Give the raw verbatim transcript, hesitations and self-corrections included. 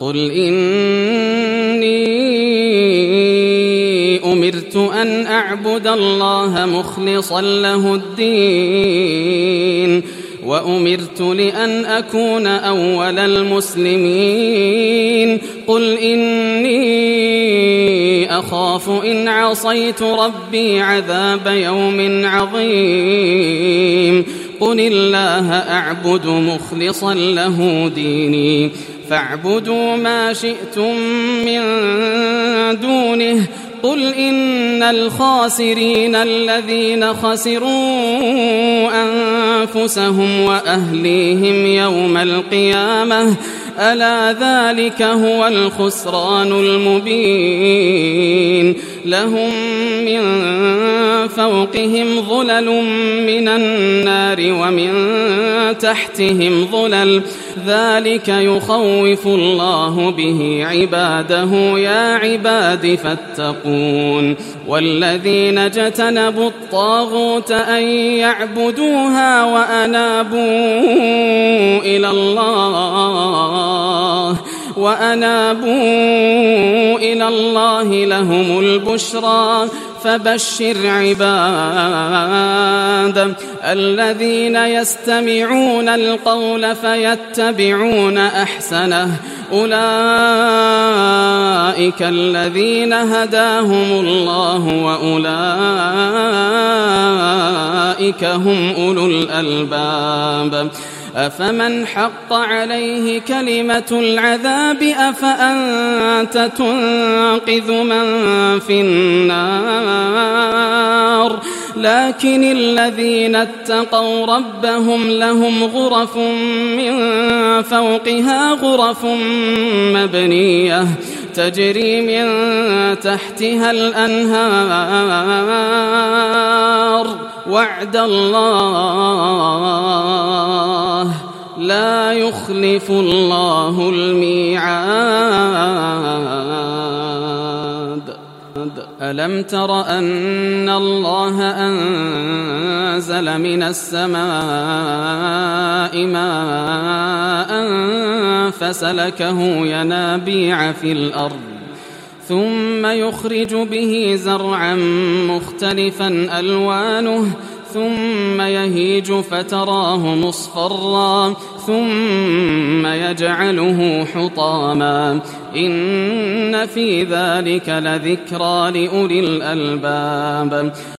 قل إني أمرت أن أعبد الله مخلصا له الدين وأمرت لأن أكون أول المسلمين قل إني أخاف إن عصيت ربي عذاب يوم عظيم قل الله أعبد مخلصا له ديني فاعبدوا ما شئتم من دونه قل إن الخاسرين الذين خسروا أنفسهم وأهليهم يوم القيامة ألا ذلك هو الخسران المبين لهم من فوقهم ظلل من النار ومن تحتهم ظلل ذلك يخوف الله به عباده يا عباد فاتقون والذين اجتنبوا الطاغوت أن يعبدوها وأنابوا إلى الله وأنابوا إلى الله لهم البشرى فبشر عباد الذين يستمعون القول فيتبعون أحسنه أولئك الذين هداهم الله وأولئك هم أولو الألباب أفمن حق عليه كلمة العذاب أفأنت تنقذ من في النار لكن الذين اتقوا ربهم لهم غرف من فوقها غرف مبنية تجري من تحتها الأنهار وعد الله لا يخلف الله الميعاد ألم تر أن الله أنزل من السماء ماء فسلكه ينابيع في الأرض ثم يخرج به زرعا مختلفا ألوانه ثم يهيج فتراه مصفرا ثم يجعله حطاما إن في ذلك لذكرى لأولي الألباب